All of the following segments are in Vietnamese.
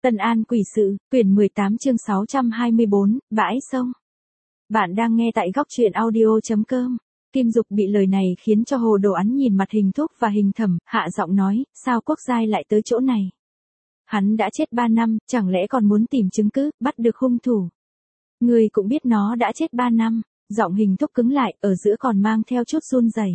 Tân An Quỷ Sự, quyển 18 chương 624, bãi sông. Bạn đang nghe tại góc truyện audio.com. Kim Dục bị lời này khiến cho hồ đồ án nhìn mặt Hình Thúc và Hình Thẩm, hạ giọng nói, sao Quốc Giai lại tới chỗ này? Hắn đã chết 3 năm, chẳng lẽ còn muốn tìm chứng cứ, bắt được hung thủ? Người cũng biết nó đã chết 3 năm, giọng Hình Thúc cứng lại, ở giữa còn mang theo chút run rẩy.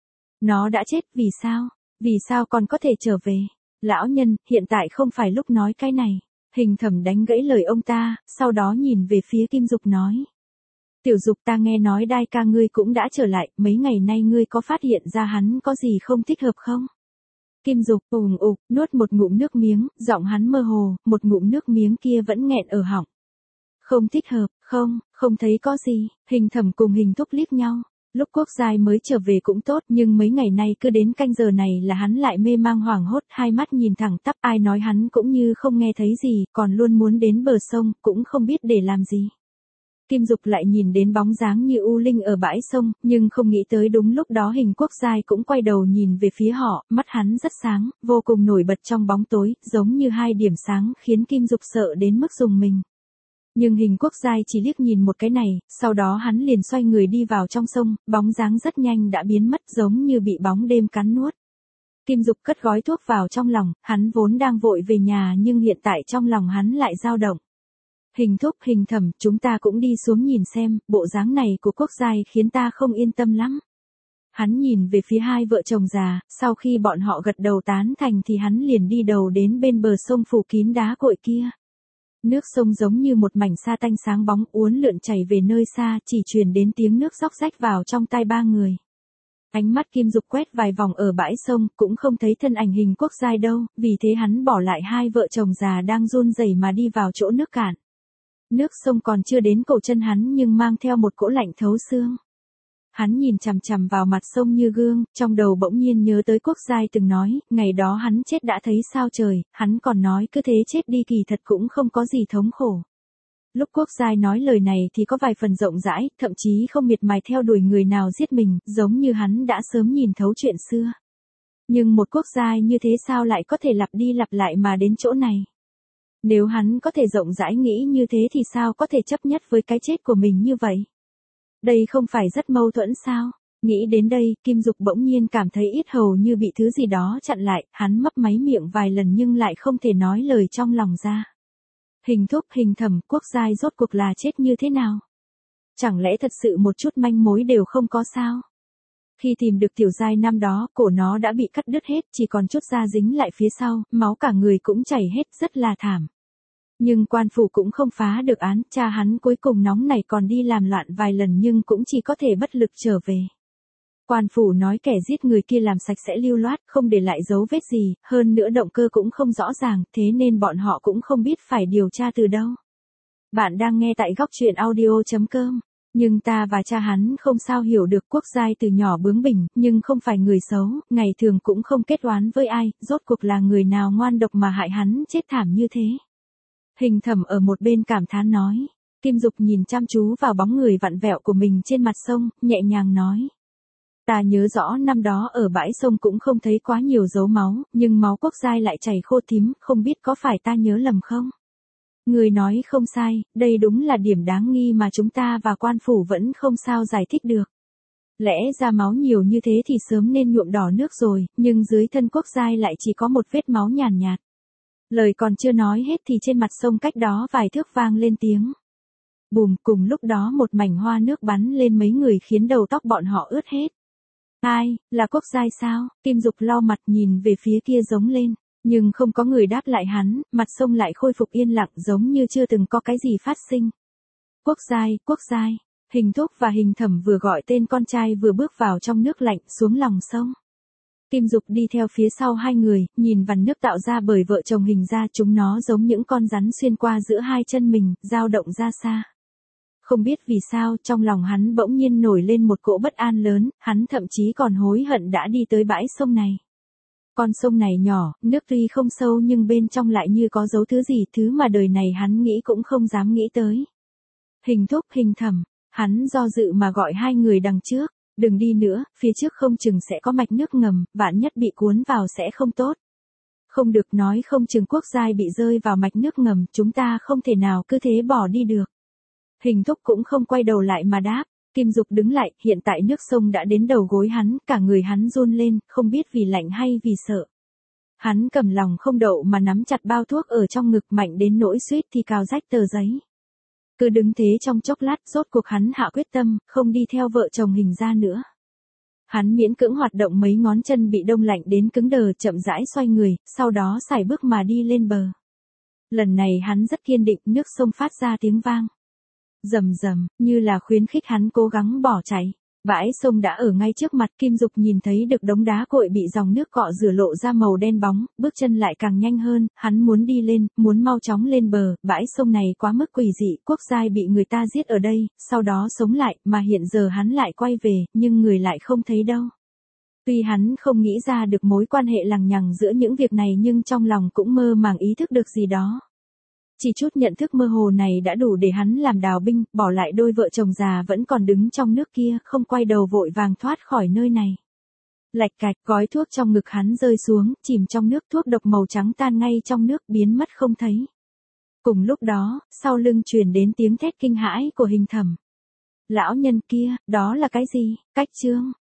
Nó đã chết, vì sao? Vì sao còn có thể trở về? Lão nhân, hiện tại không phải lúc nói cái này. Hình Thẩm đánh gãy lời ông ta, sau đó nhìn về phía Kim Dục nói. Tiểu Dục, ta nghe nói Đai ca ngươi cũng đã trở lại, mấy ngày nay ngươi có phát hiện ra hắn có gì không thích hợp không? Kim Dục nuốt một ngụm nước miếng, giọng hắn mơ hồ, một ngụm nước miếng kia vẫn nghẹn ở họng. Không thích hợp, không thấy có gì. Hình Thẩm cùng Hình Thúc liếc nhau. Lúc Quốc Giai mới trở về cũng tốt, nhưng mấy ngày nay cứ đến canh giờ này là hắn lại mê mang hoảng hốt, hai mắt nhìn thẳng tắp, ai nói hắn cũng như không nghe thấy gì, còn luôn muốn đến bờ sông, cũng không biết để làm gì. Kim Dục lại nhìn đến bóng dáng như u linh ở bãi sông, nhưng không nghĩ tới đúng lúc đó Hình Quốc Giai cũng quay đầu nhìn về phía họ, mắt hắn rất sáng, vô cùng nổi bật trong bóng tối, giống như hai điểm sáng khiến Kim Dục sợ đến mức rùng mình. Nhưng Hình Quốc Giai chỉ liếc nhìn một cái này, sau đó hắn liền xoay người đi vào trong sông, bóng dáng rất nhanh đã biến mất giống như bị bóng đêm cắn nuốt. Kim Dục cất gói thuốc vào trong lòng, hắn vốn đang vội về nhà nhưng hiện tại trong lòng hắn lại dao động. Hình Thúc, Hình Thẩm, chúng ta cũng đi xuống nhìn xem, bộ dáng này của Quốc Giai khiến ta không yên tâm lắm. Hắn nhìn về phía hai vợ chồng già, sau khi bọn họ gật đầu tán thành thì hắn liền đi đầu đến bên bờ sông phủ kín đá cội kia. Nước sông giống như một mảnh sa tanh sáng bóng uốn lượn chảy về nơi xa, chỉ truyền đến tiếng nước róc rách vào trong tai ba người. Ánh mắt Kim Dục quét vài vòng ở bãi sông, cũng không thấy thân ảnh Hình Quốc Giai đâu, vì thế hắn bỏ lại hai vợ chồng già đang run rẩy mà đi vào chỗ nước cạn. Nước sông còn chưa đến cổ chân hắn nhưng mang theo một cỗ lạnh thấu xương. Hắn nhìn chằm chằm vào mặt sông như gương, trong đầu bỗng nhiên nhớ tới Quốc Giai từng nói, ngày đó hắn chết đã thấy sao trời, hắn còn nói cứ thế chết đi kỳ thật cũng không có gì thống khổ. Lúc Quốc Giai nói lời này thì có vài phần rộng rãi, thậm chí không miệt mài theo đuổi người nào giết mình, giống như hắn đã sớm nhìn thấu chuyện xưa. Nhưng một Quốc Giai như thế sao lại có thể lặp đi lặp lại mà đến chỗ này? Nếu hắn có thể rộng rãi nghĩ như thế thì sao có thể chấp nhất với cái chết của mình như vậy? Đây không phải rất mâu thuẫn sao? Nghĩ đến đây, Kim Dục bỗng nhiên cảm thấy yết hầu như bị thứ gì đó chặn lại, hắn mấp máy miệng vài lần nhưng lại không thể nói lời trong lòng ra. Hình Thúc, Hình Thẩm, Quốc Giai rốt cuộc là chết như thế nào? Chẳng lẽ thật sự một chút manh mối đều không có sao? Khi tìm được Tiểu Giai năm đó, cổ nó đã bị cắt đứt hết, chỉ còn chút da dính lại phía sau, máu cả người cũng chảy hết, rất là thảm. Nhưng quan phủ cũng không phá được án, cha hắn cuối cùng nóng này còn đi làm loạn vài lần nhưng cũng chỉ có thể bất lực trở về. Quan phủ nói kẻ giết người kia làm sạch sẽ lưu loát, không để lại dấu vết gì, hơn nữa động cơ cũng không rõ ràng, thế nên bọn họ cũng không biết phải điều tra từ đâu. Bạn đang nghe tại góc truyện audio.com. Nhưng ta và cha hắn không sao hiểu được Quốc Giai từ nhỏ bướng bỉnh, nhưng không phải người xấu, ngày thường cũng không kết oán với ai, rốt cuộc là người nào ngoan độc mà hại hắn chết thảm như thế. Hình Thẩm ở một bên cảm thán nói. Kim Dục nhìn chăm chú vào bóng người vặn vẹo của mình trên mặt sông, nhẹ nhàng nói. Ta nhớ rõ năm đó ở bãi sông cũng không thấy quá nhiều dấu máu, nhưng máu Quốc Giai lại chảy khô thím, không biết có phải ta nhớ lầm không? Người nói không sai, đây đúng là điểm đáng nghi mà chúng ta và quan phủ vẫn không sao giải thích được. Lẽ ra máu nhiều như thế thì sớm nên nhuộm đỏ nước rồi, nhưng dưới thân Quốc Giai lại chỉ có một vết máu nhàn nhạt. Lời còn chưa nói hết thì trên mặt sông cách đó vài thước vang lên tiếng. Bùm, cùng lúc đó một mảnh hoa nước bắn lên mấy người khiến đầu tóc bọn họ ướt hết. Ai, là Quốc Giai sao? Kim Dục lau mặt nhìn về phía kia giống lên. Nhưng không có người đáp lại hắn, mặt sông lại khôi phục yên lặng giống như chưa từng có cái gì phát sinh. Quốc Giai, Quốc Giai. Hình Thúc và Hình Thẩm vừa gọi tên con trai vừa bước vào trong nước lạnh xuống lòng sông. Kim Dục đi theo phía sau hai người, nhìn vằn nước tạo ra bởi vợ chồng Hình ra, chúng nó giống những con rắn xuyên qua giữa hai chân mình, dao động ra xa. Không biết vì sao, trong lòng hắn bỗng nhiên nổi lên một cỗ bất an lớn, hắn thậm chí còn hối hận đã đi tới bãi sông này. Con sông này nhỏ, nước tuy không sâu nhưng bên trong lại như có dấu thứ gì, thứ mà đời này hắn nghĩ cũng không dám nghĩ tới. Hình Thúc, Hình Thẩm, hắn do dự mà gọi hai người đằng trước, đừng đi nữa, phía trước không chừng sẽ có mạch nước ngầm, vạn nhất bị cuốn vào sẽ không tốt. Không được, nói không chừng Quốc Giai bị rơi vào mạch nước ngầm, chúng ta không thể nào cứ thế bỏ đi được. Hình thúc cũng không quay đầu lại mà đáp. Kim Dục đứng lại, hiện tại nước sông đã đến đầu gối hắn, cả người hắn run lên, không biết vì lạnh hay vì sợ. Hắn cầm lòng không đậu mà nắm chặt bao thuốc ở trong ngực mạnh đến nỗi suýt thì cào rách tờ giấy. Cứ đứng thế trong chốc lát, rốt cuộc hắn hạ quyết tâm, không đi theo vợ chồng Hình ra nữa. Hắn miễn cưỡng hoạt động mấy ngón chân bị đông lạnh đến cứng đờ, chậm rãi xoay người, sau đó sải bước mà đi lên bờ. Lần này hắn rất kiên định, nước sông phát ra tiếng vang. Rầm rầm, như là khuyến khích hắn cố gắng bỏ chạy. Bãi sông đã ở ngay trước mặt, Kim Dục nhìn thấy được đống đá cội bị dòng nước cọ rửa lộ ra màu đen bóng, bước chân lại càng nhanh hơn, hắn muốn đi lên, muốn mau chóng lên bờ, bãi sông này quá mức quỷ dị, Quốc Giai bị người ta giết ở đây, sau đó sống lại, mà hiện giờ hắn lại quay về, nhưng người lại không thấy đâu. Tuy hắn không nghĩ ra được mối quan hệ lằng nhằng giữa những việc này nhưng trong lòng cũng mơ màng ý thức được gì đó. Chỉ chút nhận thức mơ hồ này đã đủ để hắn làm đào binh, bỏ lại đôi vợ chồng già vẫn còn đứng trong nước kia, không quay đầu vội vàng thoát khỏi nơi này. Lạch cạch, gói thuốc trong ngực hắn rơi xuống, chìm trong nước, thuốc độc màu trắng tan ngay trong nước, biến mất không thấy. Cùng lúc đó, sau lưng truyền đến tiếng thét kinh hãi của Hình Thẩm. Lão nhân kia, đó là cái gì? Cách chương.